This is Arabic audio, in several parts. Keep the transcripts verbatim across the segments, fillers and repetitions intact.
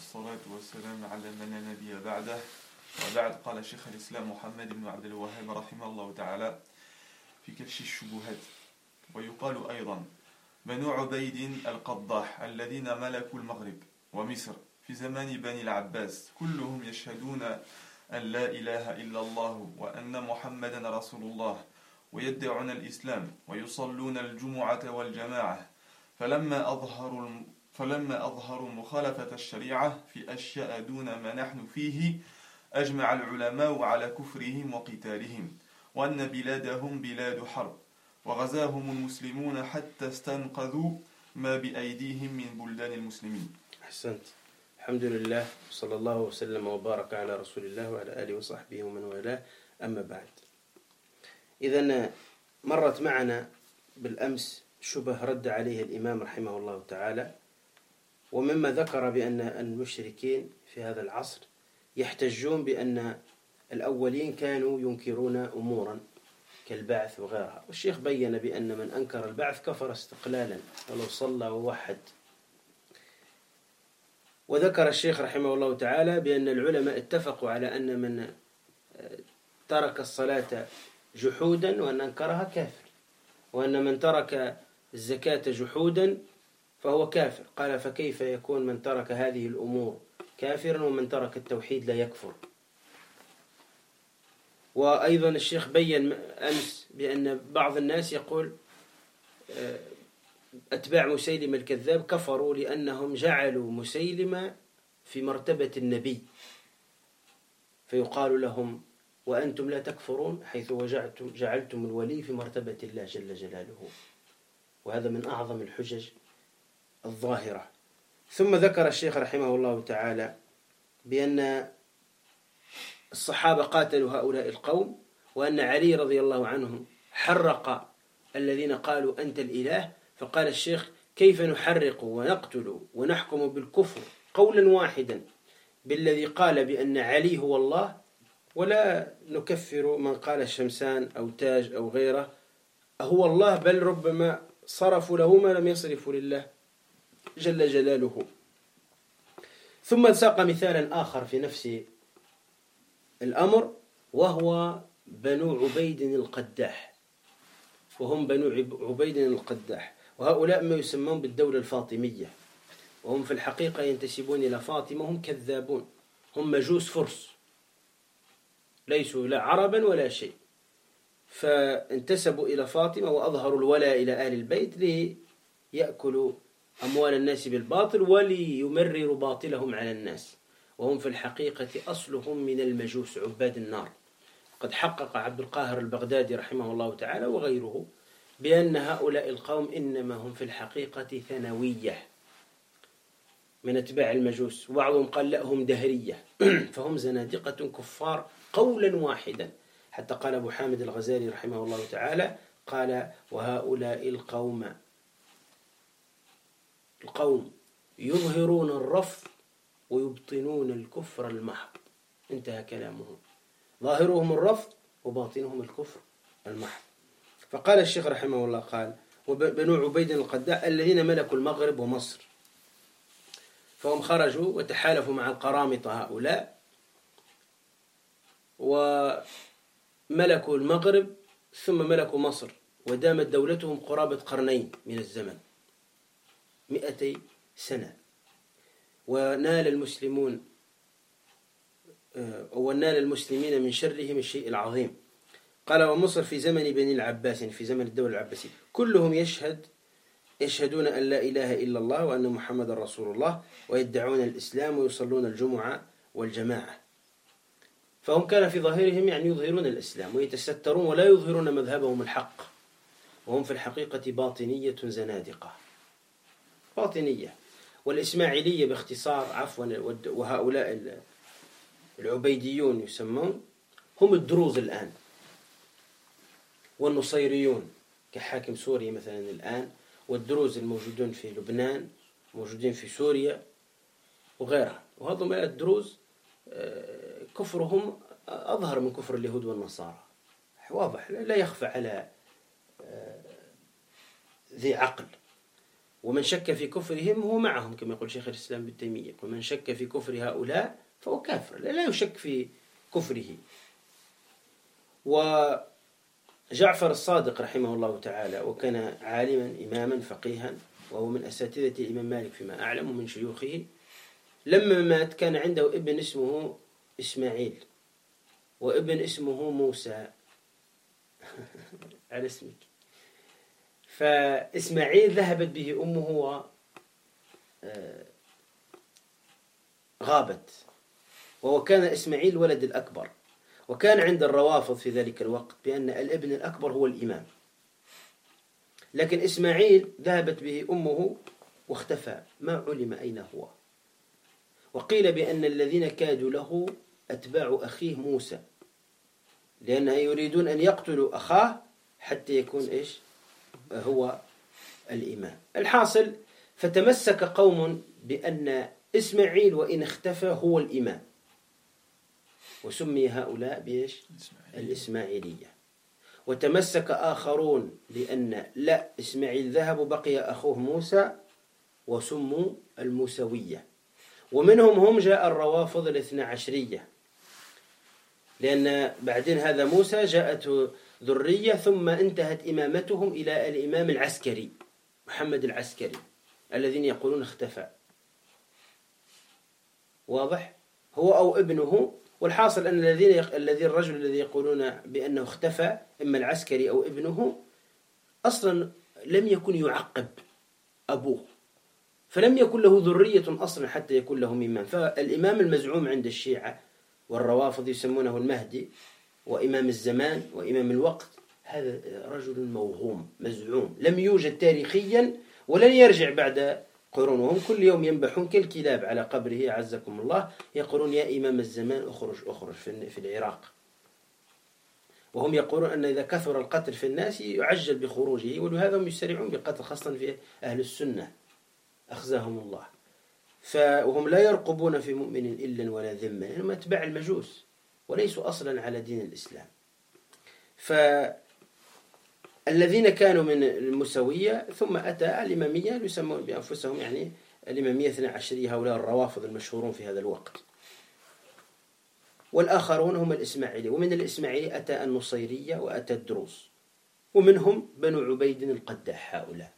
والصلاة والسلام على من لا نبي بعده. وبعد، قال شيخ الإسلام محمد بن عبد الوهاب رحمه الله تعالى في كشف الشبهات: ويقال أيضا بنو عبيد القضاح الذين ملكوا المغرب ومصر في زمان بني العباس كلهم يشهدون أن لا إله إلا الله وأن محمدا رسول الله، ويدعون الإسلام ويصلون الجمعة والجماعة، فلما أظهروا فلما أظهروا مخالفة الشريعة في أشياء دون ما نحن فيه أجمع العلماء على كفرهم وقتالهم، وأن بلادهم بلاد حرب، وغزاهم المسلمون حتى استنقذوا ما بأيديهم من بلدان المسلمين. أحسنت. الحمد لله، صلى الله وسلم وبارك على رسول الله وعلى آله وصحبه ومن والاه، أما بعد. إذن مرت معنا بالأمس شبه رد عليه الإمام رحمه الله تعالى، ومما ذكر بأن المشركين في هذا العصر يحتجون بأن الأولين كانوا ينكرون أمورا كالبعث وغيرها، والشيخ بيّن بأن من أنكر البعث كفر استقلالا ولو صلى ووحد. وذكر الشيخ رحمه الله تعالى بأن العلماء اتفقوا على أن من ترك الصلاة جحودا وأن أنكرها كافر، وأن من ترك الزكاة جحودا فهو كافر. قال: فكيف يكون من ترك هذه الأمور كافرا ومن ترك التوحيد لا يكفر؟ وأيضا الشيخ بيّن أمس بأن بعض الناس يقول أتباع مسيلمة الكذاب كفروا لأنهم جعلوا مسيلمة في مرتبة النبي، فيقال لهم: وأنتم لا تكفرون حيث وجعتم جعلتم الولي في مرتبة الله جل جلاله. وهذا من أعظم الحجج الظاهرة. ثم ذكر الشيخ رحمه الله تعالى بأن الصحابة قاتلوا هؤلاء القوم، وأن علي رضي الله عنه حرق الذين قالوا أنت الإله. فقال الشيخ: كيف نحرق ونقتل ونحكم بالكفر قولا واحدا بالذي قال بأن علي هو الله، ولا نكفر من قال الشمسان أو تاج أو غيره هو الله، بل ربما صرفوا له ما لم يصرفوا لله جل جلاله. ثم ساق مثالا آخر في نفس الأمر، وهو بنو عبيد القداح، وهم بنو عبيد القداح، وهؤلاء ما يسمون بالدولة الفاطمية، وهم في الحقيقة ينتسبون إلى فاطمة، هم كذابون، هم مجوس فرس، ليسوا لا عربا ولا شيء، فانتسبوا إلى فاطمة وأظهروا الولاء إلى آل البيت ليأكلوا أموال الناس بالباطل وليمرروا باطلهم على الناس، وهم في الحقيقة أصلهم من المجوس عباد النار. قد حقق عبد القاهر البغدادي رحمه الله تعالى وغيره بأن هؤلاء القوم إنما هم في الحقيقة ثانوية من أتباع المجوس، وبعضهم قال لا هم دهرية فهم زنادقة كفار قولا واحدا. حتى قال أبو حامد الغزالي رحمه الله تعالى قال: وهؤلاء القوم القوم يظهرون الرفض ويبطنون الكفر المحض. انتهى كلامه، ظاهرهم الرفض وباطنهم الكفر المحض. فقال الشيخ رحمه الله قال: وبنو عبيد القداح الذين ملكوا المغرب ومصر، فهم خرجوا وتحالفوا مع القرامطة هؤلاء، وملكوا المغرب ثم ملكوا مصر، ودامت دولتهم قرابة قرنين من الزمن، مئتي سنة. ونال المسلمون ونال المسلمين من شرهم الشيء العظيم. قال: ومصر في زمن بني العباس، في زمن الدولة العباسية، كلهم يشهد يشهدون أن لا إله إلا الله وأن محمد رسول الله، ويدعون الإسلام ويصلون الجمعة والجماعة. فهم كان في ظاهرهم يعني يظهرون الإسلام ويتسترون ولا يظهرون مذهبهم الحق، وهم في الحقيقة باطنية زنادقة، باطنية. والإسماعيلية باختصار عفوا، وهؤلاء العبيديون يسمون هم الدروز الآن، والنصيريون كحاكم سوريا مثلا الآن، والدروز الموجودون في لبنان موجودين في سوريا وغيرها. وهذم الدروز كفرهم أظهر من كفر اليهود والنصارى، واضح لا يخفى على ذي عقل. ومن شك في كفرهم هو معهم كما يقول شيخ الإسلام ابن تيمية، ومن شك في كفر هؤلاء فهو كافر، لا يشك في كفره. وجعفر الصادق رحمه الله تعالى وكان عالما إماما فقيها، وهو من أساتذة الإمام مالك فيما أعلم ومن شيوخه، لما مات كان عنده ابن اسمه إسماعيل وابن اسمه موسى على اسمك. فإسماعيل ذهبت به أمه وغابت، وهو كان إسماعيل ولد الأكبر، وكان عند الروافض في ذلك الوقت بأن الابن الأكبر هو الإمام، لكن إسماعيل ذهبت به أمه واختفى ما علم أين هو. وقيل بأن الذين كادوا له أتباع أخيه موسى، لأنهم يريدون أن يقتلوا أخاه حتى يكون إيش هو الإمام. الحاصل فتمسك قوم بأن إسماعيل وإن اختفى هو الإمام، وسمي هؤلاء بإيش الإسماعيلية. وتمسك آخرون بأن لا، إسماعيل ذهب وبقي أخوه موسى وسموا الموسوية. ومنهم هم جاء الروافض الاثنى عشرية، لأن بعدين هذا موسى جاءته ذرية ثم انتهت إمامتهم إلى الإمام العسكري محمد العسكري الذين يقولون اختفى. واضح؟ هو أو ابنه. والحاصل أن الذين يق... الذي الرجل الذي يقولون بأنه اختفى إما العسكري أو ابنه أصلا لم يكن يعقب أبوه، فلم يكن له ذرية أصلا حتى يكون له إمام. فالإمام المزعوم عند الشيعة والروافض يسمونه المهدي وإمام الزمان وإمام الوقت، هذا رجل موهوم مزعوم لم يوجد تاريخيا ولن يرجع بعد قرون، وهم كل يوم ينبحون كالكلاب على قبره عزكم الله، يقولون يا إمام الزمان أخرج أخرج في العراق. وهم يقولون أن إذا كثر القتل في الناس يعجل بخروجه، ولهذا هم يسرعون بقتل خاصة في أهل السنة أخزاهم الله. فهم لا يرقبون في مؤمن إلا ولا ذمة، لأنهم أتباع المجوس وليسوا أصلا على دين الإسلام. فالذين كانوا من المسوية ثم أتى الإمامية يسمون بأنفسهم يعني الإمامية اثنى عشرية، هؤلاء الروافض المشهورون في هذا الوقت. والآخرون هم الإسماعيلية، ومن الإسماعيلية أتى النصيرية وأتى الدروز، ومنهم بنو عبيد القداح هؤلاء.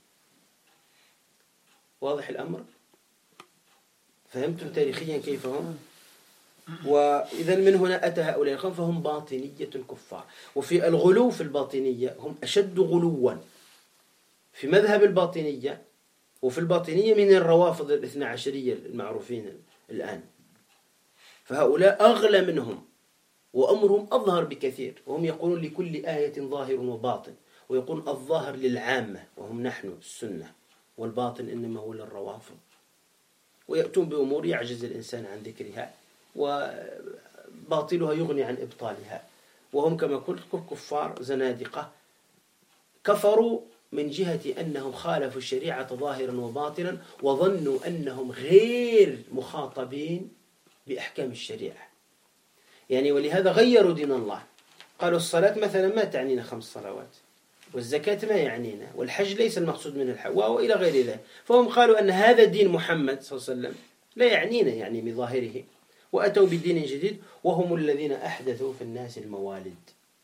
واضح الأمر؟ فهمتم تاريخيا كيف هم؟ وإذا من هنا أتى هؤلاء القوم فهم باطنية الكفار. وفي الغلو في الباطنية هم أشد غلوا في مذهب الباطنية، وفي الباطنية من الروافض الاثنى عشرية المعروفين الآن، فهؤلاء أغلى منهم وأمرهم أظهر بكثير. وهم يقولون لكل آية ظاهر وباطن، ويقول الظاهر للعامة وهم نحن السنة، والباطن إنما هو للروافض. ويأتون بأمور يعجز الإنسان عن ذكرها، وباطلها يغني عن إبطالها. وهم كما قلت كفار زنادقة كفروا من جهة أنهم خالفوا الشريعة ظاهرا وباطنا، وظنوا أنهم غير مخاطبين بأحكام الشريعة يعني. ولهذا غيروا دين الله، قالوا الصلاة مثلا ما تعنينا خمس صلوات، والزكاة ما يعنينا، والحج ليس المقصود من الحج، وإلى غير ذلك. فهم قالوا أن هذا دين محمد صلى الله عليه وسلم لا يعنينا يعني بظاهره، وأتوا بدين جديد، وهم الذين أحدثوا في الناس الموالد،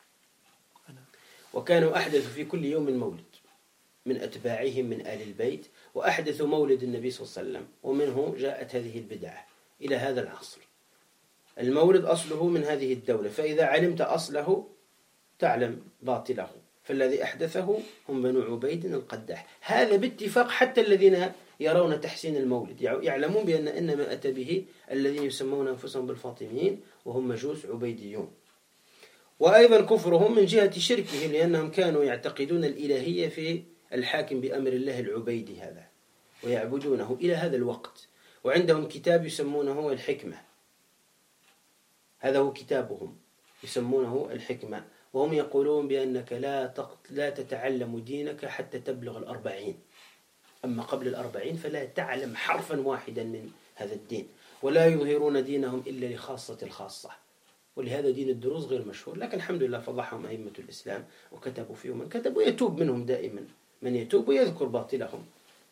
وكانوا أحدثوا في كل يوم مولد من أتباعهم من آل البيت، وأحدثوا مولد النبي صلى الله عليه وسلم، ومنه جاءت هذه البدعة إلى هذا العصر. المولد أصله من هذه الدولة، فإذا علمت أصله تعلم باطله. فالذي أحدثه هم بنو عبيد القداح، هذا باتفاق حتى الذين يرون تحسين المولد يعلمون بأن إنما أتى به الذين يسمون أنفسهم بالفاطميين وهم مجوس عبيديون. وأيضا كفرهم من جهة شركهم، لأنهم كانوا يعتقدون الإلهية في الحاكم بأمر الله العبيدي هذا، ويعبدونه إلى هذا الوقت. وعندهم كتاب يسمونه الحكمة، هذا هو كتابهم يسمونه الحكمة. وهم يقولون بأنك لا لا تتعلم دينك حتى تبلغ الأربعين، أما قبل الأربعين فلا تعلم حرفا واحدا من هذا الدين، ولا يظهرون دينهم إلا لخاصة الخاصة. ولهذا دين الدروز غير مشهور، لكن الحمد لله فضحهم أئمة الإسلام وكتبوا فيهم من كتب، ويتوب منهم دائما من يتوب ويذكر باطلهم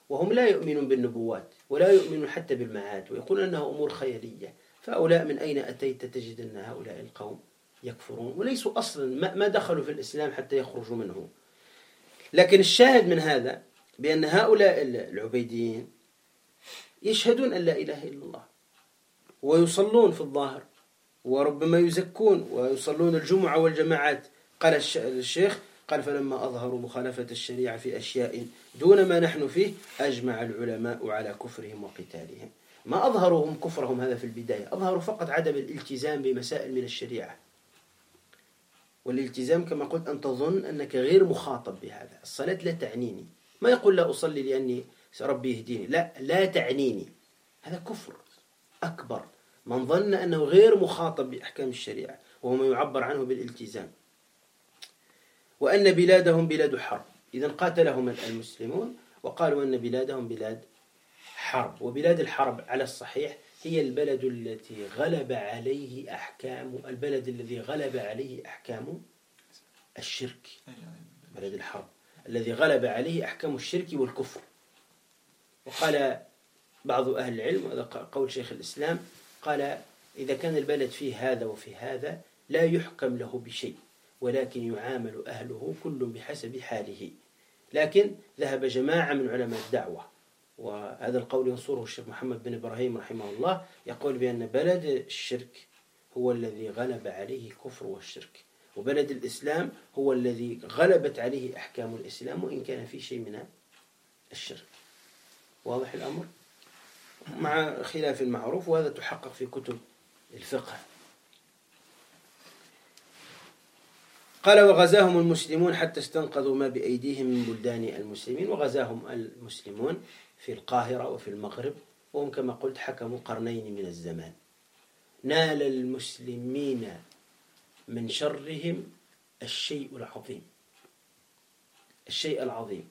وهم لا يؤمنون بالنبوات ولا يؤمنون حتى بالمعاد، ويقولون أنها أمور خيالية. فهؤلاء من أين أتيت تجد أن هؤلاء القوم يكفرون وليسوا أصلا ما دخلوا في الإسلام حتى يخرجوا منه. لكن الشاهد من هذا بأن هؤلاء العبيديين يشهدون أن لا إله إلا الله ويصلون في الظاهر وربما يزكون ويصلون الجمعة والجماعات. قال الشيخ قال فلما أظهروا مخالفة الشريعة في أشياء دون ما نحن فيه أجمع العلماء على كفرهم وقتالهم. ما أظهروا هم كفرهم هذا في البداية، أظهروا فقط عدم الالتزام بمسائل من الشريعة. والالتزام كما قلت أن تظن أنك غير مخاطب بهذا. الصلاة لا تعنيني، ما يقول لا أصلي لأني ربي يهديني، لا لا تعنيني، هذا كفر أكبر. من ظن أنه غير مخاطب بأحكام الشريعة وهو ما يعبر عنه بالالتزام. وأن بلادهم بلاد حرب، إذن قاتلهم المسلمون وقالوا أن بلادهم بلاد حرب. وبلاد الحرب على الصحيح هي البلد التي غلب عليه أحكام البلد الذي غلب عليه أحكام الشرك، بلد الحرب الذي غلب عليه أحكام الشرك والكفر. وقال بعض أهل العلم، وهذا قول شيخ الإسلام، قال إذا كان البلد فيه هذا وفي هذا لا يحكم له بشيء، ولكن يعامل أهله كل بحسب حاله. لكن ذهب جماعة من علماء الدعوة، وهذا القول ينصره الشيخ محمد بن إبراهيم رحمه الله، يقول بأن بلد الشرك هو الذي غلب عليه الكفر والشرك، وبلد الإسلام هو الذي غلبت عليه أحكام الإسلام وإن كان في شيء من الشرك. واضح الأمر؟ مع خلاف معروف، وهذا تحقق في كتب الفقه. قال وغزاهم المسلمون حتى استنقذوا ما بأيديهم من بلدان المسلمين. وغزاهم المسلمون في القاهرة وفي المغرب، وهم كما قلت حكموا قرنين من الزمان. نال المسلمين من شرهم الشيء العظيم، الشيء العظيم.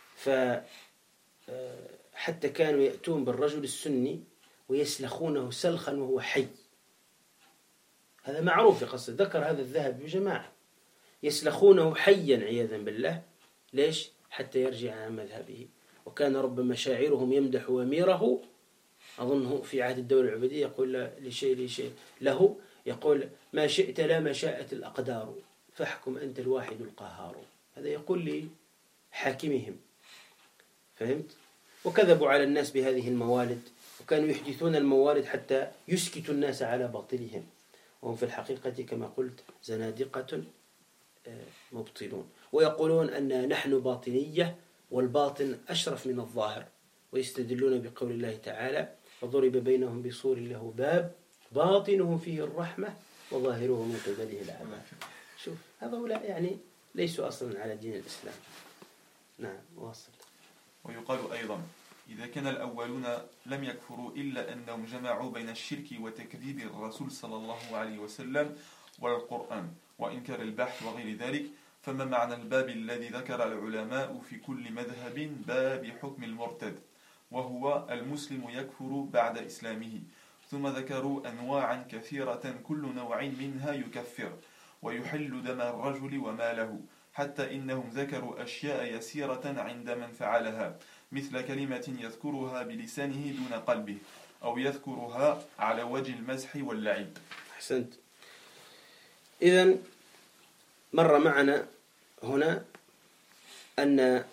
فحتى كانوا يأتون بالرجل السني ويسلخونه سلخا وهو حي. هذا معروف في قصة، ذكر هذا الذهب بجماعة، يسلخونه حيا عياذا بالله. ليش؟ حتى يرجع عن مذهبه. وكان ربما شاعرهم يمدح أميره، أظنه في عهد الدولة العبيدية، يقول لشيء لشيء له، يقول ما شئت لا ما شاءت الأقدار فاحكم أنت الواحد القهار. هذا يقول لحاكمهم، فهمت؟ وكذبوا على الناس بهذه الموالد، وكانوا يحدثون الموالد حتى يسكتوا الناس على باطلهم، وهم في الحقيقة كما قلت زنادقة مبطلون. ويقولون أن نحن باطنية والباطن أشرف من الظاهر، ويستدلون بقول الله تعالى وضرب بينهم بسور له باب باطنه فيه الرحمة وظاهره من قبله العذاب. شوف هؤلاء يعني ليسوا أصلا على دين الإسلام. نعم واصل. ويقال أيضا إذا كان الأولون لم يكفروا إلا أنهم جمعوا بين الشرك وتكذيب الرسول صلى الله عليه وسلم والقرآن وإنكار البحث وغير ذلك، فما معنى الباب الذي ذكر العلماء في كل مذهب باب حكم المرتد، وهو المسلم يكفر بعد إسلامه؟ ثم ذكروا أنواعا كثيرة كل نوع منها يكفر ويحل دم الرجل وماله، حتى إنهم ذكروا أشياء يسيرة عند من فعلها، مثل كلمة يذكرها بلسانه دون قلبه، أو يذكرها على وجه المزح واللعب. أحسنت. إذن مر معنا هنا أن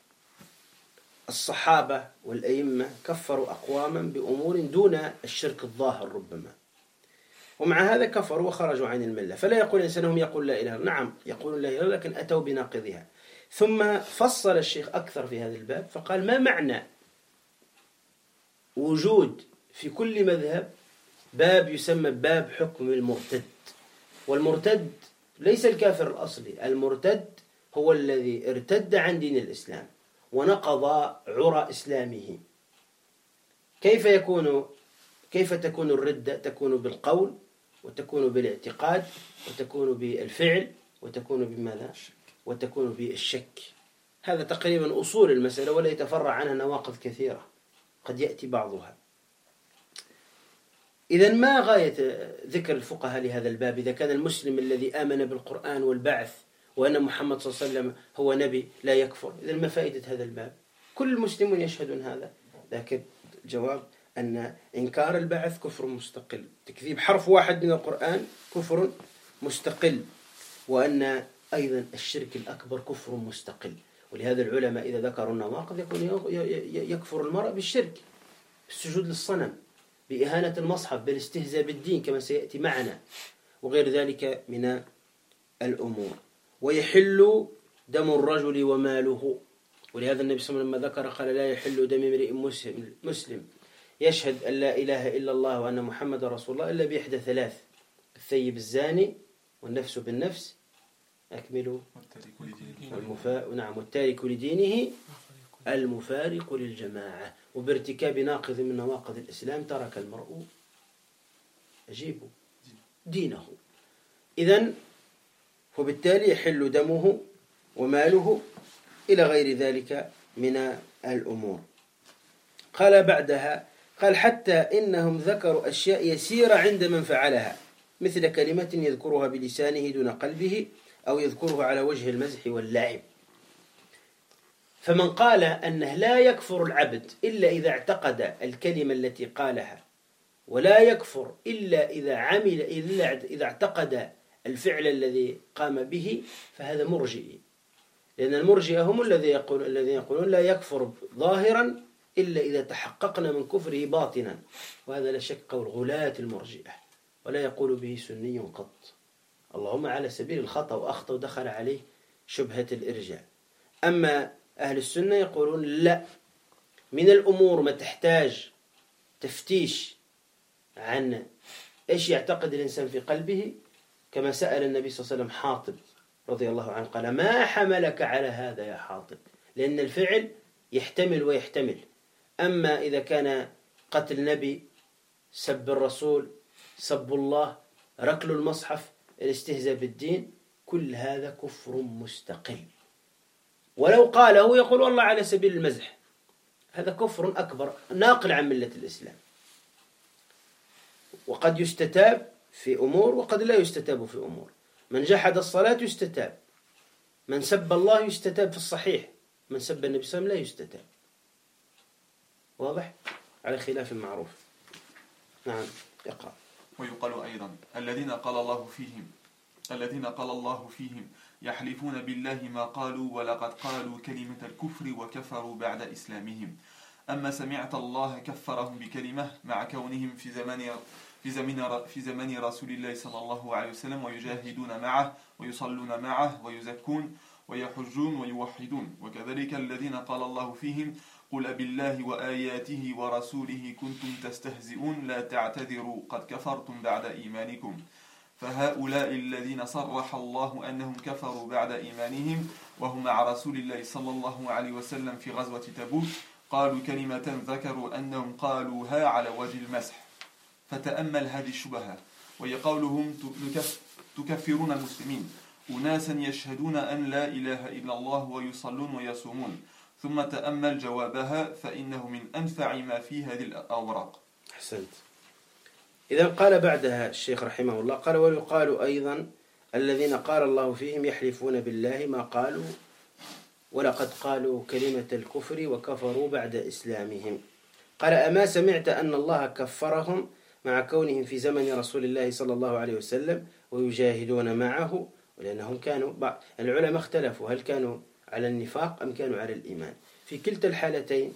الصحابة والأئمة كفروا أقواما بأمور دون الشرك الظاهر ربما، ومع هذا كفروا وخرجوا عن الملة. فلا يقول الإنسان هم يقول لا إله، نعم يقول لا إله، لكن أتوا بناقضها. ثم فصل الشيخ أكثر في هذا الباب فقال ما معنى وجود في كل مذهب باب يسمى باب حكم المرتد. والمرتد ليس الكافر الأصلي، المرتد هو الذي ارتد عن دين الإسلام ونقض عرى إسلامه. كيف يكون كيف تكون الردة؟ تكون بالقول، وتكون بالاعتقاد، وتكون بالفعل، وتكون بماذا؟ وتكون بالشك. هذا تقريبا أصول المسألة، ولا يتفرع عنها نواقض كثيرة قد يأتي بعضها. إذن ما غاية ذكر الفقهاء لهذا الباب إذا كان المسلم الذي آمن بالقرآن والبعث وأن محمد صلى الله عليه وسلم هو نبي لا يكفر؟ إذن ما فائدة هذا الباب؟ كل المسلمون يشهدون هذا. لكن الجواب أن إنكار البعث كفر مستقل، تكذيب حرف واحد من القرآن كفر مستقل، وأن أيضا الشرك الأكبر كفر مستقل. ولهذا العلماء إذا ذكروا النواقض يكون يكفر المرء بالشرك، بالسجود للصنم، بإهانة المصحف، بالاستهزاء بالدين كما سيأتي معنا، وغير ذلك من الأمور. ويحل دم الرجل وماله، ولهذا النبي صلى الله عليه وسلم لما ذكر قال لا يحل دم امرئ مسلم يشهد أن لا إله إلا الله وأن محمد رسول الله إلا بإحدى ثلاث: الثيب الزاني، والنفس بالنفس، أكملوا، المفا... نعم والتارك لدينه المفارق للجماعة. وبارتكاب ناقض من نواقض الإسلام ترك المرء أجيبه دينه. إذن وبالتالي يحل دمه وماله إلى غير ذلك من الأمور. قال بعدها قال حتى إنهم ذكروا أشياء يسيرة عند من فعلها، مثل كلمة يذكرها بلسانه دون قلبه، أو يذكرها على وجه المزح واللعب. فمن قال أنه لا يكفر العبد إلا إذا اعتقد الكلمة التي قالها، ولا يكفر إلا إذا عمل إلا إذا اعتقد الفعل الذي قام به، فهذا مرجئي. لأن المرجئة هم الذين يقول الذين يقولون لا يكفر ظاهرا إلا إذا تحققنا من كفره باطنا، وهذا لا شك قول غلاة المرجئة، ولا يقول به سني قط، اللهم على سبيل الخطأ، وأخطأ ودخل عليه شبهة الإرجاء. أما أهل السنة يقولون لا، من الأمور ما تحتاج تفتيش عن إيش يعتقد الإنسان في قلبه، كما سأل النبي صلى الله عليه وسلم حاطب رضي الله عنه قال ما حملك على هذا يا حاطب، لأن الفعل يحتمل ويحتمل. أما إذا كان قتل نبي، سب الرسول، سب الله، ركل المصحف، الاستهزاء بالدين، كل هذا كفر مستقل. ولو قاله يقول والله على سبيل المزح، هذا كفر أكبر ناقل عن ملة الإسلام. وقد يستتاب في أمور وقد لا يستتاب في أمور. من جحد الصلاة يستتاب، من سب الله يستتاب في الصحيح، من سب النبي صلى الله عليه وسلم لا يستتاب. واضح؟ على خلاف معروف. نعم اقرأ. ويقال أيضا الذين قال الله فيهم الذين قال الله فيهم يحلفون بالله ما قالوا ولقد قالوا كلمة الكفر وكفروا بعد إسلامهم. أما سمعت الله كفرهم بكلمة مع كونهم في زمان في زمن في زمن رسول الله صلى الله عليه وسلم ويجاهدون معه ويصلون معه ويزكون ويحجون ويوحدون. وكذلك الذين قال الله فيهم قل بالله وآياته ورسوله كنتم تستهزئون لا تعتذروا قد كفرتم بعد إيمانكم. فهؤلاء الذين صرح الله أنهم كفروا بعد إيمانهم وهم مع رسول الله صلى الله عليه وسلم في غزوة تبوك قالوا كلمة ذكروا أنهم قالوها على وجه المسح. فتأمل هذه الشبهة، وهي قولهم تكفرون المسلمين أناسا يشهدون أن لا إله إلا الله ويصلون ويصومون، ثم تأمل جوابها فإنه من أنفع ما في هذه الأوراق. أحسنت. إذا قال بعدها الشيخ رحمه الله قال ويقال أيضا الذين قال الله فيهم يحلفون بالله ما قالوا ولقد قالوا كلمة الكفر وكفروا بعد إسلامهم. قال أما سمعت أن الله كفرهم مع كونهم في زمن رسول الله صلى الله عليه وسلم ويجاهدون معه، ولأنهم كانوا بعض العلماء اختلفوا هل كانوا على النفاق أم كانوا على الإيمان. في كلتا الحالتين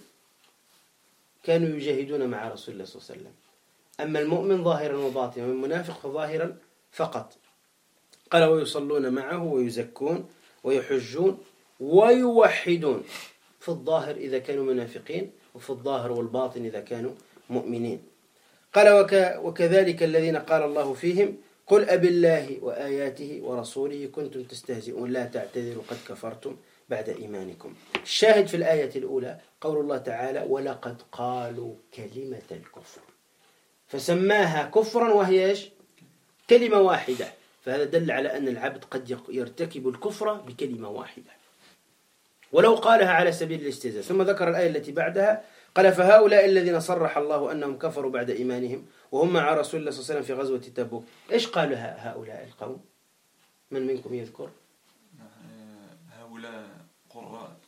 كانوا يجاهدون مع رسول الله صلى الله عليه وسلم. أما المؤمن ظاهرا وباطنا، والمنافق فظاهرا فقط. قال ويصلون معه ويزكون ويحجون ويوحدون، في الظاهر إذا كانوا منافقين، وفي الظاهر والباطن إذا كانوا مؤمنين. قال وك وكذلك الذين قال الله فيهم قل أبالله وآياته ورسوله كنتم تستهزئون لا تعتذروا قد كفرتم بعد إيمانكم. الشاهد في الآية الأولى قول الله تعالى ولقد قالوا كلمة الكفر، فسماها كفرا وهي إيش؟ كلمة واحدة. فهذا دل على أن العبد قد يرتكب الكفر بكلمة واحدة ولو قالها على سبيل الاستهزاء. ثم ذكر الآية التي بعدها قال فهؤلاء الذين صرح الله أنهم كفروا بعد إيمانهم وهم مع رسول الله صلى الله عليه وسلم في غزوة تبوك. إيش قالوا هؤلاء القوم؟ من منكم يذكر؟ هؤلاء قراء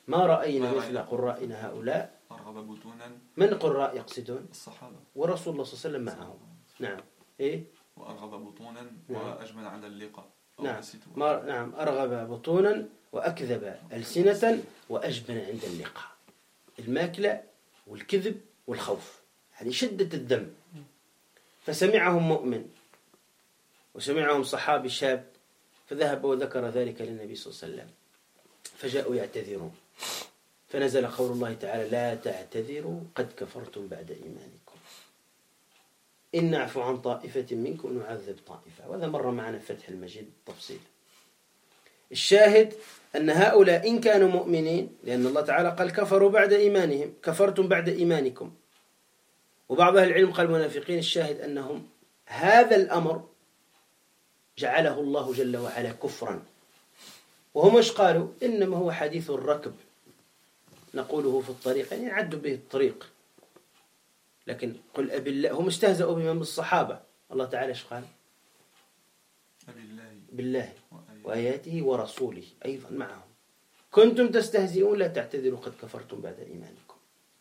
ما رأينا مثل قرائنا هؤلاء. أرغب بطونا. من قراء يقصدون؟ الصحابة. ورسول الله صلى الله عليه وسلم معهم. نعم. إيه؟ وأرغب بطونا نعم. وأجمل على اللقاء. نعم. ما نعم أرغب بطونا وأكذب ألسنة وأجبن عند اللقاء. الماكلة والكذب والخوف، يعني شدة الدم. فسمعهم مؤمن وسمعهم صحابي شاب، فذهب وذكر ذلك للنبي صلى الله عليه وسلم، فجاءوا يعتذرون، فنزل قول الله تعالى: لا تعتذروا قد كفرتم بعد إيمانكم إن نعفو عن طائفة منكم نعذب طائفة. وهذا مر معنا في فتح المجيد بالتفصيل. الشاهد أن هؤلاء إن كانوا مؤمنين، لأن الله تعالى قال كفروا بعد إيمانهم، كفرتم بعد إيمانكم. وبعض أهل العلم قال المنافقين، الشاهد أنهم هذا الأمر جعله الله جل وعلا كفرا. وهم ايش قالوا؟ إنما هو حديث الركب نقوله في الطريق، يعني يعد به الطريق. لكن قل أبي الله، هم استهزأوا بهم الصحابة. الله تعالى ايش قال؟ بالله وآياته ورسوله أيضا معهم، كنتم تستهزئون لا تعتذروا قد كفرتم بعد إيمانكم.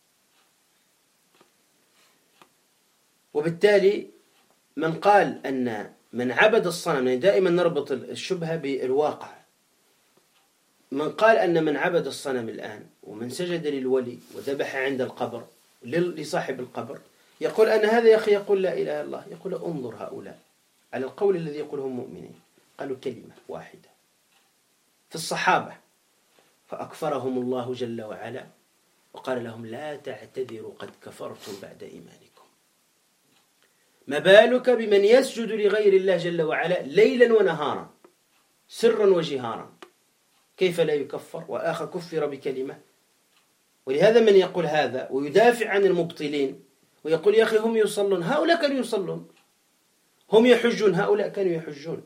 وبالتالي من قال أن من عبد الصنم، يعني دائما نربط الشبهة بالواقع، من قال أن من عبد الصنم الآن ومن سجد للولي وذبح عند القبر لصاحب القبر يقول أن هذا يا أخي يقول لا إله إلا الله، يقول انظر هؤلاء على القول الذي يقولهم مؤمنين، قالوا كلمة واحدة في الصحابة فأكفرهم الله جل وعلا وقال لهم لا تعتذروا قد كفرتم بعد إيمانكم. ما بالك بمن يسجد لغير الله جل وعلا ليلا ونهارا سرا وجهارا، كيف لا يكفر؟ وآخر كفر بكلمة. ولهذا من يقول هذا ويدافع عن المبطلين ويقول يا أخي هم يصلون، هؤلاء كانوا يصلون، هم يحجون، هؤلاء كانوا يحجون.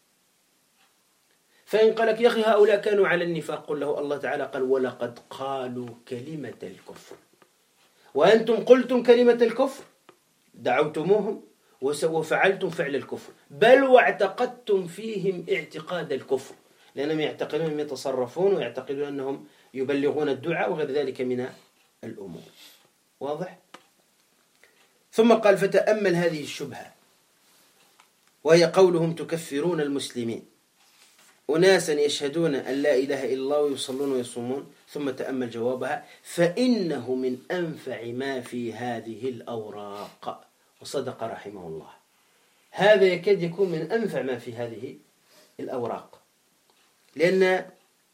فإن قال لك يا أخي هؤلاء كانوا على النفاق، قل له الله تعالى قال ولقد قالوا كلمة الكفر وأنتم قلتم كلمة الكفر، دعوتموهم وفعلتم فعل الكفر، بل واعتقدتم فيهم اعتقاد الكفر، لأنهم يعتقدون أنهم يتصرفون ويعتقدون أنهم يبلغون الدعاء وغير ذلك من الأمور. واضح؟ ثم قال فتأمل هذه الشبهة وهي قولهم تكفرون المسلمين، أناسا يشهدون أن لا إله إلا الله ويصلون ويصومون. ثم تأمل جوابها فإنه من أنفع ما في هذه الأوراق. وصدق رحمه الله، هذا يكاد يكون من أنفع ما في هذه الأوراق، لأن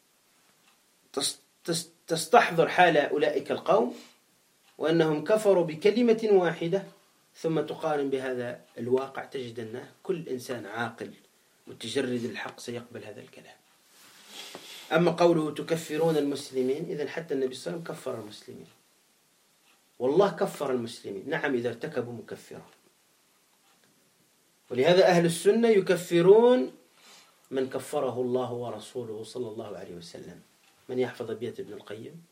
تستحضر حال أولئك القوم وأنهم كفروا بكلمة واحدة، ثم تقارن بهذا الواقع تجد أن كل إنسان عاقل متجرد الحق سيقبل هذا الكلام. أما قوله تكفرون المسلمين، إذن حتى النبي صلى الله عليه وسلم كفر المسلمين، والله كفر المسلمين، نعم إذا ارتكبوا مكفرا. ولهذا أهل السنة يكفرون من كفره الله ورسوله صلى الله عليه وسلم. من يحفظ أبيات ابن القيم؟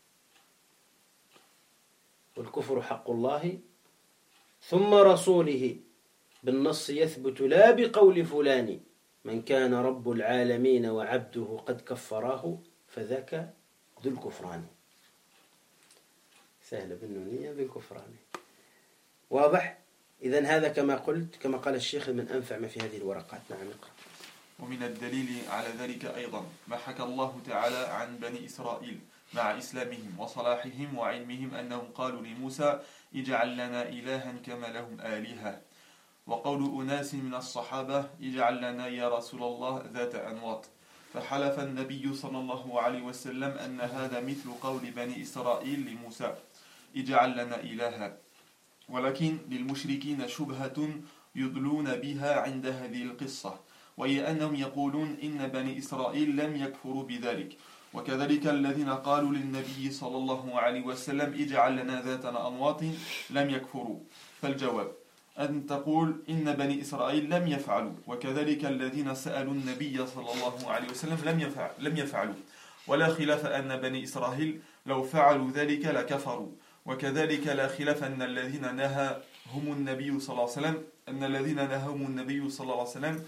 والكفر حق الله ثم رسوله بالنص يثبت لا بقول فلان، من كان رب العالمين وعبده قد كفراه فذاك ذو الكفران. سهل بالنونية ذو الكفران. واضح؟ إذن هذا كما قلت كما قال الشيخ من أنفع ما في هذه الورقات. نعم اقرأ. ومن الدليل على ذلك أيضا ما حكى الله تعالى عن بني إسرائيل مع إسلامهم وصلاحهم وعلمهم أنهم قالوا لموسى اجعل لنا إلها كما لهم آلهة، وقول أناس من الصحابة اجعل لنا يا رسول الله ذات أنواط، فحلف النبي صلى الله عليه وسلم أن هذا مثل قول بني إسرائيل لموسى اجعل لنا إلها. ولكن للمشركين شبهة يضلون بها عند هذه القصة، وهي أنهم يقولون إن بني إسرائيل لم يكفروا بذلك، وكذلك الذين قالوا للنبي صلى الله عليه وسلم اجعل لنا ذات أنواط لم يكفروا. فالجواب أن تقول إن بني إسرائيل لم يفعلوا، وكذلك الذين سألوا النبي صلى الله عليه وسلم لم يفعل لم يفعلوا، ولا خلاف أن بني إسرائيل لو فعلوا ذلك لكفروا، وكذلك لا خلاف أن الذين نهاهم النبي صلى الله عليه وسلم أن الذين نهاهم النبي صلى الله عليه وسلم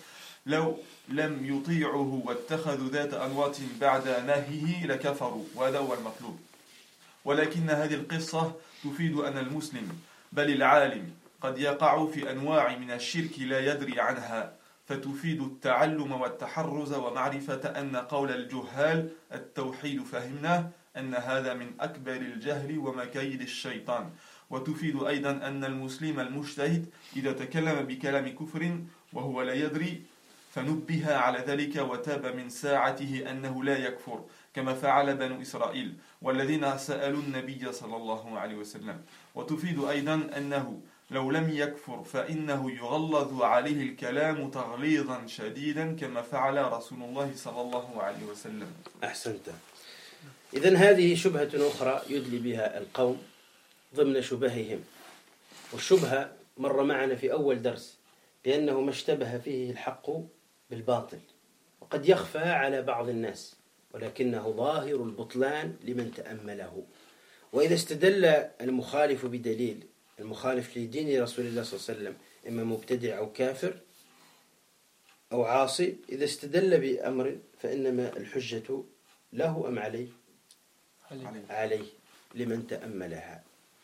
لو لم يطيعه واتخذوا ذات أنواط بعد نهيه لكفروا، وهذا هو المطلوب. ولكن هذه القصة تفيد أن المسلم بل العالم قد يقع في أنواع من الشرك لا يدري عنها، فتفيد التعلم والتحرز ومعرفة أن قول الجهال التوحيد فهمناه أن هذا من أكبر الجهل ومكايد الشيطان. وتفيد أيضا أن المسلم المجتهد إذا تكلم بكلام كفر وهو لا يدري فنبه على ذلك وتاب من ساعته أنه لا يكفر، كما فعل بنو إسرائيل والذين سألوا النبي صلى الله عليه وسلم. وتفيد أيضا أنه لو لم يكفر فإنه يغلظ عليه الكلام تغليظا شديدا كما فعل رسول الله صلى الله عليه وسلم. أحسنت. إذن هذه شبهة أخرى يدلي بها القوم ضمن شبههم، والشبهة مر معنا في أول درس لأنه ما اشتبه فيه الحق بالباطل، وقد يخفى على بعض الناس ولكنه ظاهر البطلان لمن تأمله. وإذا استدل المخالف بدليل، المخالف لدين رسول الله صلى الله عليه وسلم إما مبتدع أو كافر أو عاصي، إذا استدل بأمر فإنما الحجة له أم عليه؟ عليه, عليه لمن تأملها.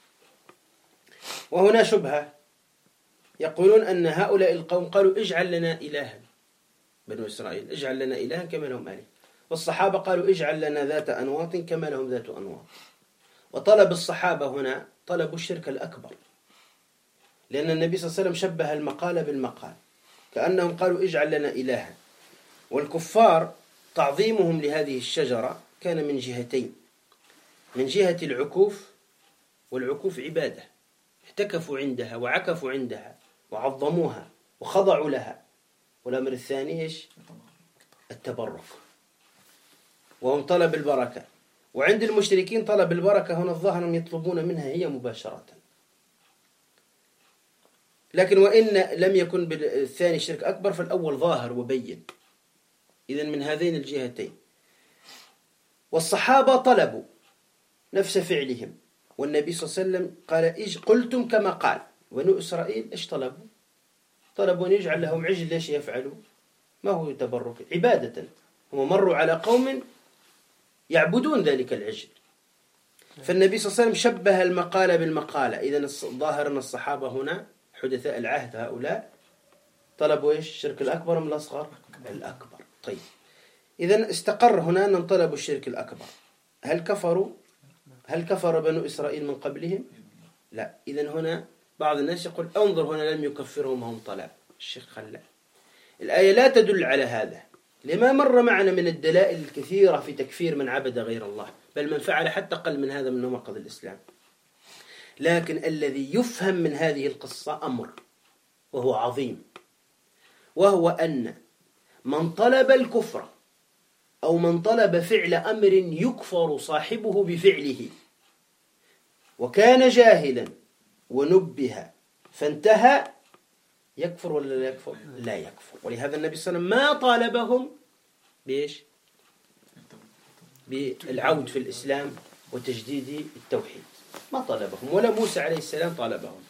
وهنا شبهة، يقولون أن هؤلاء القوم قالوا اجعل لنا إلها، بنو إسرائيل اجعل لنا إلها كما لهم آله، والصحابة قالوا اجعل لنا ذات أنواط كما لهم ذات أنواط. وطلب الصحابة هنا طلبوا الشرك الأكبر، لأن النبي صلى الله عليه وسلم شبه المقال بالمقال، كأنهم قالوا اجعل لنا إلها. والكفار تعظيمهم لهذه الشجرة كان من جهتين، من جهة العكوف، والعكوف عبادة، احتكفوا عندها وعكفوا عندها وعظموها وخضعوا لها. والأمر الثاني إيش؟ التبرك، وهم طلب البركة. وعند المشركين طلب البركة هنا الظاهر أنهم يطلبون منها هي مباشرة، لكن وإن لم يكن بالثاني شرك أكبر فالأول ظاهر وبين. إذن من هذين الجهتين. والصحابة طلبوا نفس فعلهم، والنبي صلى الله عليه وسلم قال إيش قلتم كما قال. بنو إسرائيل إيش طلبوا؟ طلبوا أن يجعل لهم عجل. ليش يفعلوا؟ ما هو تبرك، عبادة. هم مروا على قوم يعبدون ذلك العجل، فالنبي صلى الله عليه وسلم شبه المقالة بالمقالة. إذن الظاهر أن الصحابة هنا حدثاء العهد هؤلاء طلبوا إيش؟ الشرك الأكبر أم الأصغر؟ الأكبر. طيب، إذن استقر هنا أن طلبوا الشرك الأكبر. هل كفروا؟ هل كفر بنو إسرائيل من قبلهم؟ لا. إذن هنا بعض الناس يقول انظر هنا لم يكفرهم هم طلب. الشيخ خلى الآية لا تدل على هذا، لما مر معنا من الدلائل الكثيرة في تكفير من عبد غير الله، بل من فعل حتى قل من هذا من نواقض الإسلام. لكن الذي يفهم من هذه القصة أمر وهو عظيم، وهو أن من طلب الكفر أو من طلب فعل أمر يكفر صاحبه بفعله وكان جاهلا ونبه فانتهى، يكفر ولا لا يكفر؟ لا يكفر. ولهذا النبي صلى الله عليه وسلم ما طالبهم بإيش؟ بالعود في الإسلام وتجديد التوحيد، ما طلبهم، ولا موسى عليه السلام طالبهم.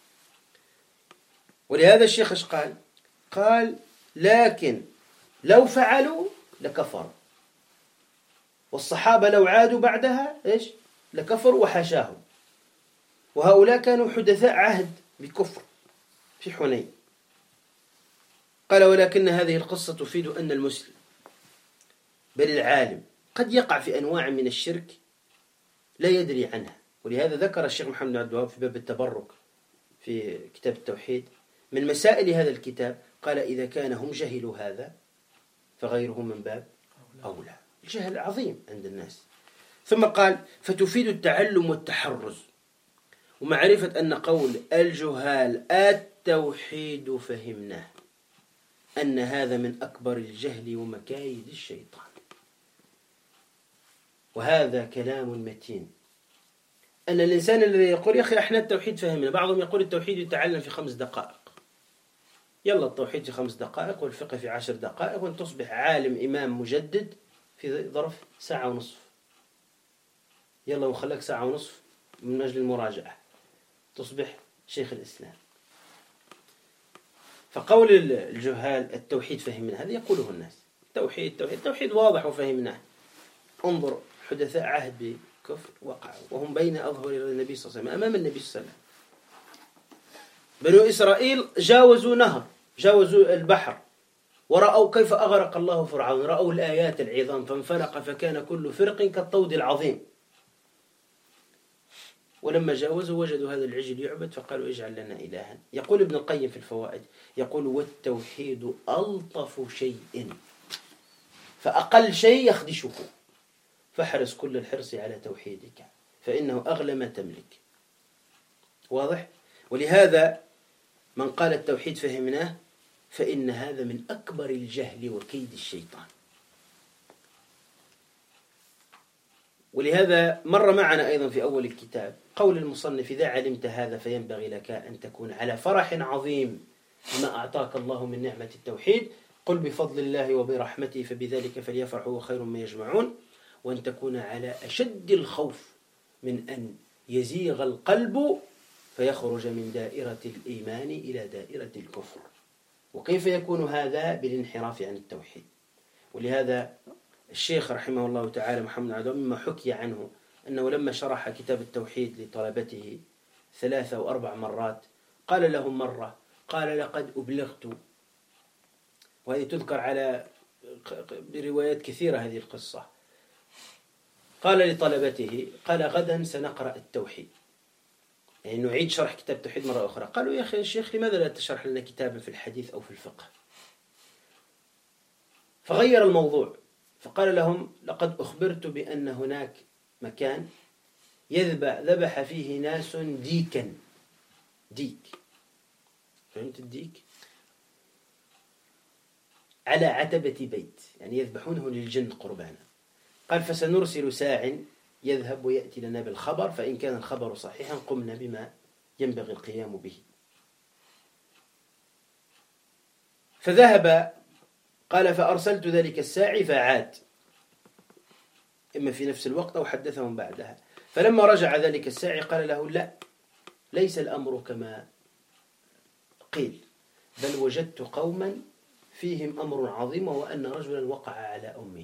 ولهذا الشيخ ايش قال؟ قال لكن لو فعلوا لكفروا، والصحابة لو عادوا بعدها ايش؟ لكفروا وحاشاهم. وهؤلاء كانوا حدثاء عهد بكفر في حنين. قال ولكن هذه القصة تفيد أن المسلم بل العالم قد يقع في أنواع من الشرك لا يدري عنها. ولهذا ذكر الشيخ محمد عبد الوهاب في باب التبرك في كتاب التوحيد من مسائل هذا الكتاب، قال إذا كان هم جهلوا هذا فغيرهم من باب أولى. الجهل عظيم عند الناس. ثم قال فتفيد التعلم والتحرز ومعرفة أن قول الجهال التوحيد فهمناه أن هذا من أكبر الجهل ومكايد الشيطان. وهذا كلام متين، أن الإنسان الذي يقول يا أخي إحنا التوحيد فهمنا، بعضهم يقول التوحيد يتعلم في خمس دقائق، يلا التوحيد في خمس دقائق والفقه في عشر دقائق وأن تصبح عالم إمام مجدد في ظرف ساعة ونصف. يلا ونخليك ساعة ونصف من أجل المراجعة تصبح شيخ الإسلام. فقول الجهال التوحيد فهمنا هذا يقوله الناس، توحيد توحيد توحيد واضح وفهمناه. انظر حدثاء عهد بكفر وقعوا وهم بين أظهر النبي صلى الله عليه وسلم، أمام النبي صلى الله عليه وسلم. بنو إسرائيل جاوزوا نهر، جاوزوا البحر، ورأوا كيف أغرق الله فرعون، رأوا الآيات العظام فانفلق فكان كل فرق كالطود العظيم. ولما جاوزوا وجدوا هذا العجل يعبد فقالوا اجعل لنا إلها. يقول ابن القيم في الفوائد، يقول والتوحيد ألطف شيء، فأقل شيء يخدشه، فاحرص كل الحرص على توحيدك فإنه أغلى ما تملك. واضح؟ ولهذا من قال التوحيد فهمناه فإن هذا من أكبر الجهل وكيد الشيطان. ولهذا مر معنا أيضا في أول الكتاب قول المصنف إذا علمت هذا فينبغي لك أن تكون على فرح عظيم بما أعطاك الله من نعمة التوحيد، قل بفضل الله وبرحمته فبذلك فليفرحوا خير ما يجمعون، وأن تكون على أشد الخوف من أن يزيغ القلب فيخرج من دائرة الإيمان إلى دائرة الكفر. وكيف يكون هذا؟ بالانحراف عن التوحيد. ولهذا الشيخ رحمه الله تعالى محمد عدو مما حكي عنه أنه لما شرح كتاب التوحيد لطلبته ثلاثة أو أربع مرات قال لهم مرة، قال لقد أبلغت، وهذه تذكر على بروايات كثيرة هذه القصة، قال لطلبته قال غدا سنقرأ التوحيد، يعني نعيد شرح كتاب التوحيد مرة أخرى. قالوا يا أخي الشيخ لماذا لا تشرح لنا كتابا في الحديث أو في الفقه؟ فغير الموضوع فقال لهم لقد أخبرت بأن هناك مكان يذبح ذبح فيه ناس ديكا، ديك، فهمت الديك؟ على عتبة بيت، يعني يذبحونه للجن قربانا. قال فسنرسل ساع يذهب ويأتي لنا بالخبر، فإن كان الخبر صحيحا قمنا بما ينبغي القيام به. فذهب، قال فأرسلت ذلك الساعي فعاد، إما في نفس الوقت أو حدثهم بعدها. فلما رجع ذلك الساعي قال له لا، ليس الأمر كما قيل، بل وجدت قوما فيهم أمر عظيم وهو أن رجلا وقع على أمه.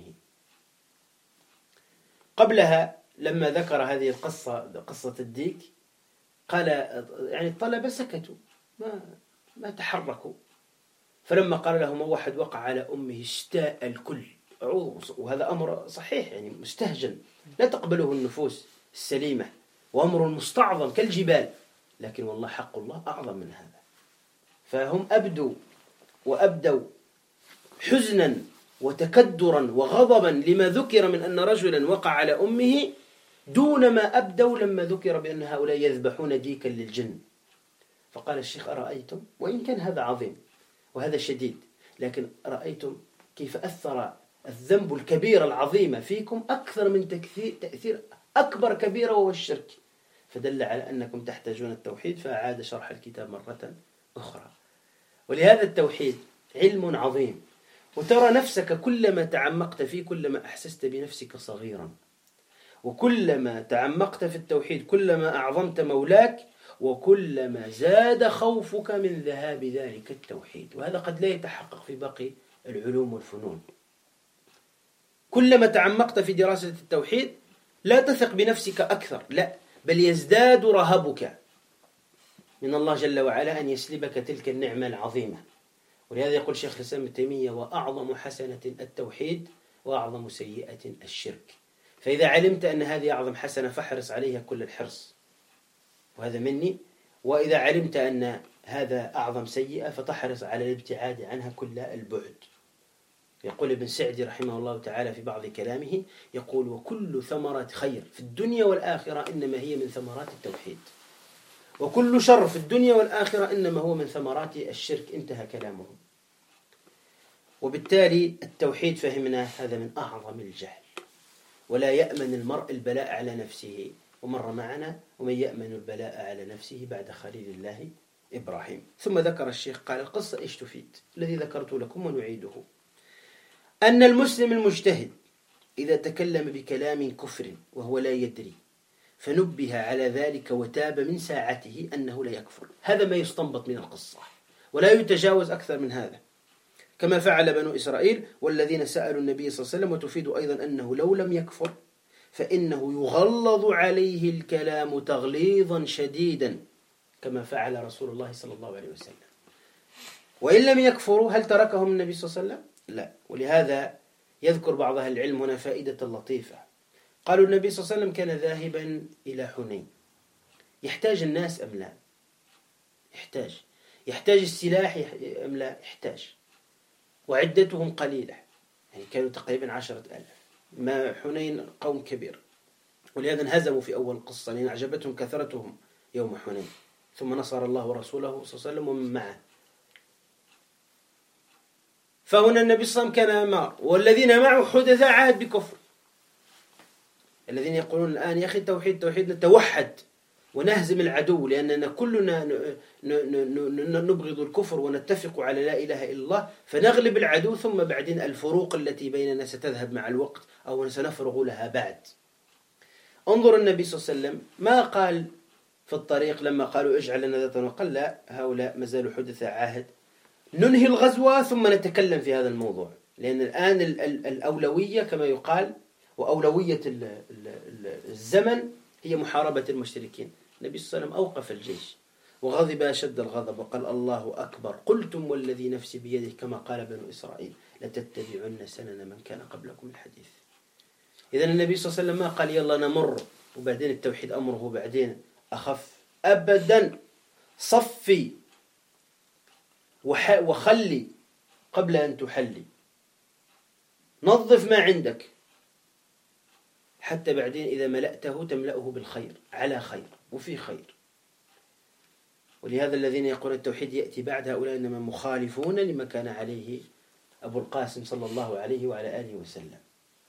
قبلها لما ذكر هذه القصة، قصة الديك، قال يعني الطلبة سكتوا ما ما تحركوا. فلما قال لهم واحد وقع على أمه اشتاء الكل، وهذا أمر صحيح يعني مستهجن لا تقبله النفوس السليمة، وأمر مستعظم كالجبال، لكن والله حق الله أعظم من هذا. فهم أبدوا وأبدوا حزنا وتكدرا وغضبا لما ذكر من أن رجلا وقع على أمه، دون ما أبدوا لما ذكر بأن هؤلاء يذبحون ديكا للجن. فقال الشيخ أرأيتم، وإن كان هذا عظيم وهذا شديد، لكن رأيتم كيف أثر الذنب الكبير العظيم فيكم أكثر من تأثير أكبر كبيرة وهو الشرك، فدل على أنكم تحتاجون التوحيد. فأعاد شرح الكتاب مرة أخرى. ولهذا التوحيد علم عظيم، وترى نفسك كلما تعمقت فيه كلما أحسست بنفسك صغيرا، وكلما تعمقت في التوحيد كلما أعظمت مولاك، وكلما زاد خوفك من ذهاب ذلك التوحيد. وهذا قد لا يتحقق في باقي العلوم والفنون. كلما تعمقت في دراسة التوحيد لا تثق بنفسك أكثر، لا، بل يزداد رهبك من الله جل وعلا أن يسلبك تلك النعمة العظيمة. ولهذا يقول شيخ الإسلام ابن تيمية وأعظم حسنة التوحيد وأعظم سيئة الشرك. فإذا علمت أن هذه أعظم حسنة فاحرص عليها كل الحرص، وهذا مني. وإذا علمت أن هذا أعظم سيئة فتحرص على الابتعاد عنها كل البعد. يقول ابن سعدي رحمه الله تعالى في بعض كلامه، يقول وكل ثمرة خير في الدنيا والآخرة إنما هي من ثمرات التوحيد، وكل شر في الدنيا والآخرة إنما هو من ثمرات الشرك. انتهى كلامه. وبالتالي التوحيد فهمنا هذا من أعظم الجهل، ولا يأمن المرء البلاء على نفسه. ومر معنا ومن يأمن البلاء على نفسه بعد خليل الله إبراهيم. ثم ذكر الشيخ قال القصة إيش تفيد؟ الذي ذكرت لكم ونعيده، أن المسلم المجتهد إذا تكلم بكلام كفر وهو لا يدري فنبه على ذلك وتاب من ساعته أنه لا يكفر. هذا ما يستنبط من القصة، ولا يتجاوز أكثر من هذا، كما فعل بنو إسرائيل والذين سألوا النبي صلى الله عليه وسلم. وتفيد أيضا أنه لو لم يكفر فإنه يغلظ عليه الكلام تغليظا شديدا كما فعل رسول الله صلى الله عليه وسلم. وإن لم يكفروا هل تركهم النبي صلى الله عليه وسلم؟ لا. ولهذا يذكر بعض أهل العلم هنا فائدة لطيفة. قالوا النبي صلى الله عليه وسلم كان ذاهبا إلى حنين، يحتاج الناس أم لا؟ يحتاج يحتاج السلاح أم لا؟ يحتاج. وعدتهم قليلة، يعني كانوا تقريبا عشرة ألف. ما حنين قوم كبير، ولهذا انهزموا في أول قصة لأن أعجبتهم كثرتهم يوم حنين، ثم نصر الله ورسوله صلى الله عليه وسلم ومن معه. فهنا النبي صلى الله عليه وسلم كان أمار، والذين معه حدثاء عهد بكفر. الذين يقولون الآن يا أخي توحيد توحيد نتوحد ونهزم العدو، لأننا كلنا نبغض الكفر ونتفق على لا إله إلا الله، فنغلب العدو ثم بعدين الفروق التي بيننا ستذهب مع الوقت أو سنفرغ لها بعد. انظر النبي صلى الله عليه وسلم ما قال في الطريق لما قالوا اجعل لنا ذات وقال لا، هؤلاء ما زالوا حدثاء عهد، ننهي الغزوة ثم نتكلم في هذا الموضوع. لأن الآن الأولوية كما يقال وأولوية الزمن هي محاربة المشركين. النبي صلى الله عليه وسلم أوقف الجيش وغضب أشد الغضب وقال الله أكبر، قلتم والذي نفسي بيده كما قال بنو إسرائيل لتتبعن سنن من كان قبلكم الحديث. إذن النبي صلى الله عليه وسلم ما قال يلا نمر وبعدين التوحيد أمره وبعدين أخف، أبدا. صفي وخلي قبل أن تحلي، نظف ما عندك حتى بعدين إذا ملأته تملأه بالخير، على خير وفي خير. ولهذا الذين يقولون التوحيد يأتي بعد هؤلاء إنما مخالفون لما كان عليه أبو القاسم صلى الله عليه وعلى آله وسلم.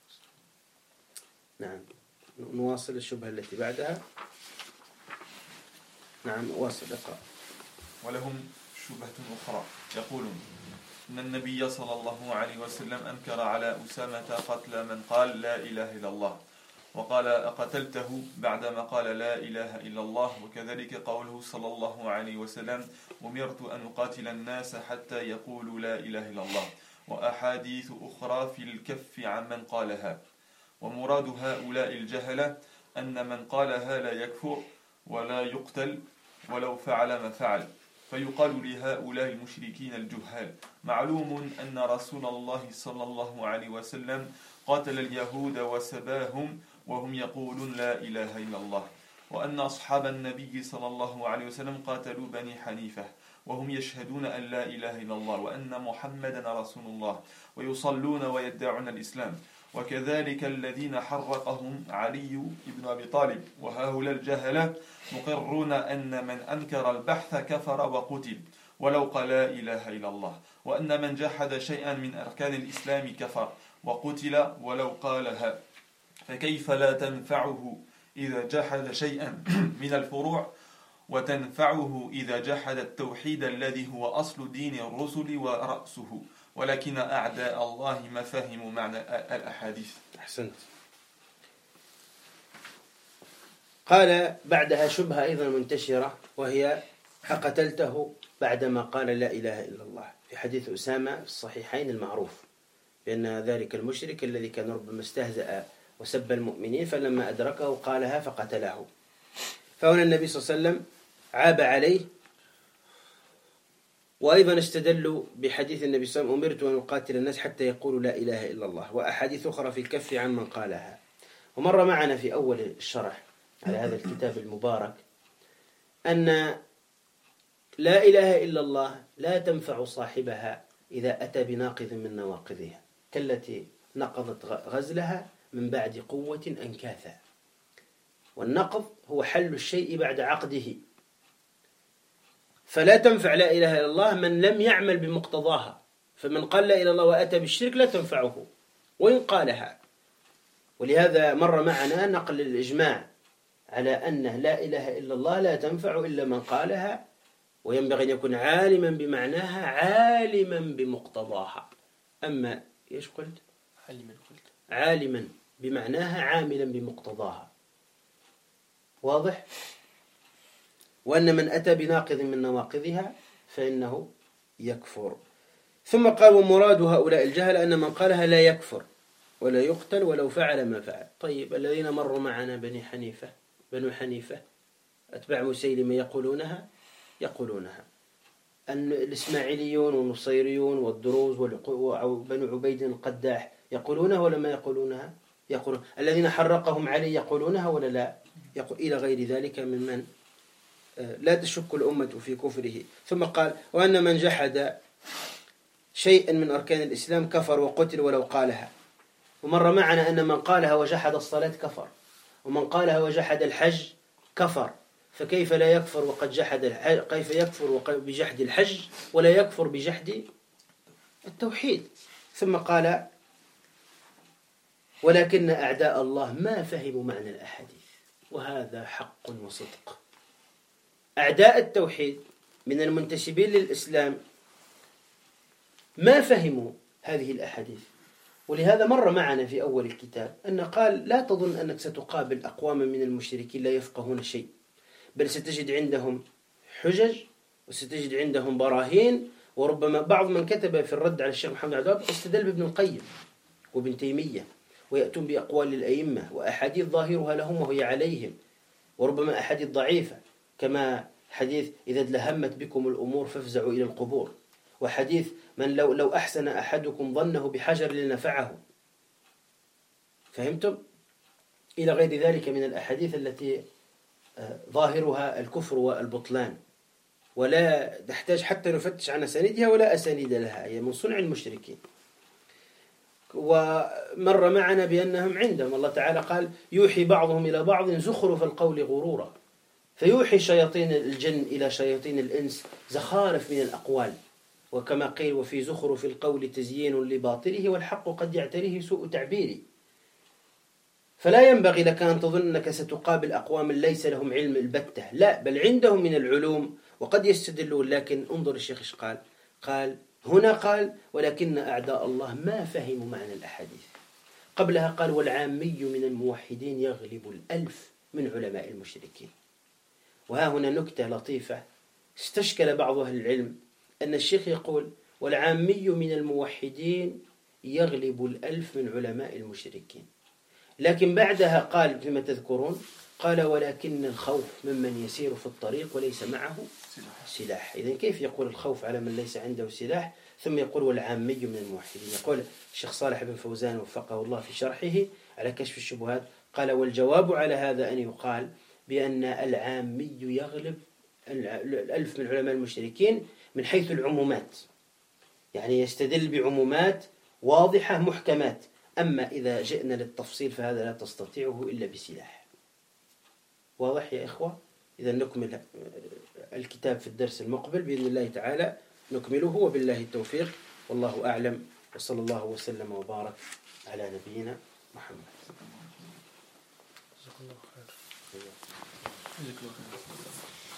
نعم، نواصل الشبهة التي بعدها. نعم واصل، اقرأ. ولهم شبهة أخرى يقولون إن النبي صلى الله عليه وسلم أنكر على أسامة قتل من قال لا إله إلا الله، وقال أقتلته بعدما قال لا إله إلا الله. وكذلك قوله صلى الله عليه وسلم أمرت أن أقاتل الناس حتى يقولوا لا إله إلا الله، وأحاديث أخرى في الكف عن من قالها. ومراد هؤلاء الجهلة أن من قالها لا يكفر ولا يقتل ولو فعل ما فعل. فيقال لهؤلاء المشركين الجهال معلوم أن رسول الله صلى الله عليه وسلم قاتل اليهود وسباهم وهم يقولون لا إله إلا الله، وأن أصحاب النبي صلى الله عليه وسلم قاتلوا بني حنيفة وهم يشهدون أن لا إله إلا الله وأن محمدا رسول الله ويصلون ويدعون الإسلام. وكذلك الذين حرقهم علي بن أبي طالب. وهؤلاء الجهلة مقرون أن من أنكر البحث كفر وقتل ولو قال لا إله إلا الله، وأن من جحد شيئا من أركان الإسلام كفر وقتل ولو قالها. فكيف لا تنفعه إذا جحد شيئا من الفروع وتنفعه إذا جحد التوحيد الذي هو أصل دين الرسل ورأسه؟ ولكن أعداء الله ما فهموا معنى الأحاديث. أحسنت. قال بعدها شبهة أيضا منتشرة وهي أقتلته بعدما قال لا إله إلا الله، في حديث أسامة في الصحيحين المعروف بأن ذلك المشرك الذي كان ربما استهزأ وسب المؤمنين فلما أدركه قالها فقتله. فهنا النبي صلى الله عليه وسلم عاب عليه. وأيضا استدلوا بحديث النبي صلى الله عليه وسلم أمرت أن أقاتل الناس حتى يقولوا لا إله إلا الله، وأحاديث أخرى في الكف عن من قالها. ومر معنا في أول الشرح على هذا الكتاب المبارك أن لا إله إلا الله لا تنفع صاحبها إذا أتى بناقض من نواقضها، كالتي نقضت غزلها من بعد قوة أنكاثا. والنقض هو حل الشيء بعد عقده، فلا تنفع لا إله إلا الله من لم يعمل بمقتضاها. فمن قال لا إله إلا الله وأتى بالشرك لا تنفعه وإن قالها. ولهذا مر معنا نقل الإجماع على أنه لا إله إلا الله لا تنفع إلا من قالها، وينبغي أن يكون عالما بمعناها عالما بمقتضاها. أما إيش قلت؟ عالما قلت عالما بمعناها عاملا بمقتضاها. واضح؟ وأن من أتى بناقض من نواقضها فإنه يكفر. ثم قال ومراد هؤلاء الجهل أن من قالها لا يكفر ولا يقتل ولو فعل ما فعل. طيب الذين مروا معنا بني حنيفة بنو حنيفة أتباع مسيلمة يقولونها يقولونها أن الإسماعيليون والنصيريون والدروز وبنو عبيد القداح يقولونها ولا ما يقولونها؟ يقولون. الذين حرقهم علي يقولونها ولا لا؟ يقول إلى غير ذلك ممن لا تشك الأمة في كفره. ثم قال وأن من جحد شيئا من أركان الإسلام كفر وقتل ولو قالها. ومر معنا أن من قالها وجحد الصلاة كفر، ومن قالها وجحد الحج كفر، فكيف لا يكفر وقد جحد الحج؟ كيف يكفر بجحد الحج ولا يكفر بجحد التوحيد؟ ثم قال ولكن أعداء الله ما فهموا معنى الأحاديث، وهذا حق وصدق. أعداء التوحيد من المنتسبين للإسلام ما فهموا هذه الأحاديث. ولهذا مر معنا في أول الكتاب أن قال لا تظن أنك ستقابل أقواما من المشركين لا يفقهون شيء، بل ستجد عندهم حجج وستجد عندهم براهين. وربما بعض من كتب في الرد على الشيخ محمد عبد الوهاب استدل بابن القيم وابن تيمية ويأتون بأقوال الأئمة وأحاديث ظاهرها لهم وهي عليهم، وربما أحاديث ضعيفة كما حديث إذا ادلهمت بكم الأمور فافزعوا إلى القبور، وحديث من لو لو أحسن أحدكم ظنه بحجر لنفعه. فهمتم؟ إلى غير ذلك من الأحاديث التي ظاهرها الكفر والبطلان، ولا نحتاج حتى نفتش عن أسانيدها ولا أسانيد لها، هي من صنع المشركين. ومر معنا بأنهم عندهم الله تعالى قال يوحي بعضهم إلى بعض زخرف القول غرورا، فيوحي شياطين الجن إلى شياطين الإنس زخارف من الأقوال، وكما قيل وفي زخرف القول تزيين لباطله والحق قد يعتريه سوء تعبيري. فلا ينبغي لك أن تظن أنك ستقابل أقوام ليس لهم علم البتة، لا، بل عندهم من العلوم وقد يستدلون. لكن انظر الشيخ إيش قال، قال هنا قال ولكن أعداء الله ما فهموا معنى الأحاديث. قبلها قال والعامي من الموحدين يغلب الألف من علماء المشركين. وها هنا نكتة لطيفة استشكل بعض أهل العلم أن الشيخ يقول والعامي من الموحدين يغلب الألف من علماء المشركين، لكن بعدها قال فيما تذكرون قال ولكن الخوف ممن يسير في الطريق وليس معه سلاح. إذن كيف يقول الخوف على من ليس عنده سلاح ثم يقول والعامي من الموحدين؟ يقول الشيخ صالح بن فوزان وفقه الله في شرحه على كشف الشبهات قال والجواب على هذا أن يقال بأن العامي يغلب الألف من علماء المشركين من حيث العمومات، يعني يستدل بعمومات واضحة محكمات. أما إذا جئنا للتفصيل فهذا لا تستطيعه إلا بسلاح. واضح يا إخوة؟ إذا نكمل الكتاب في الدرس المقبل بإذن الله تعالى نكمله، وبالله التوفيق، والله أعلم، وصلى الله وسلم وبارك على نبينا محمد. جزاك الله خير.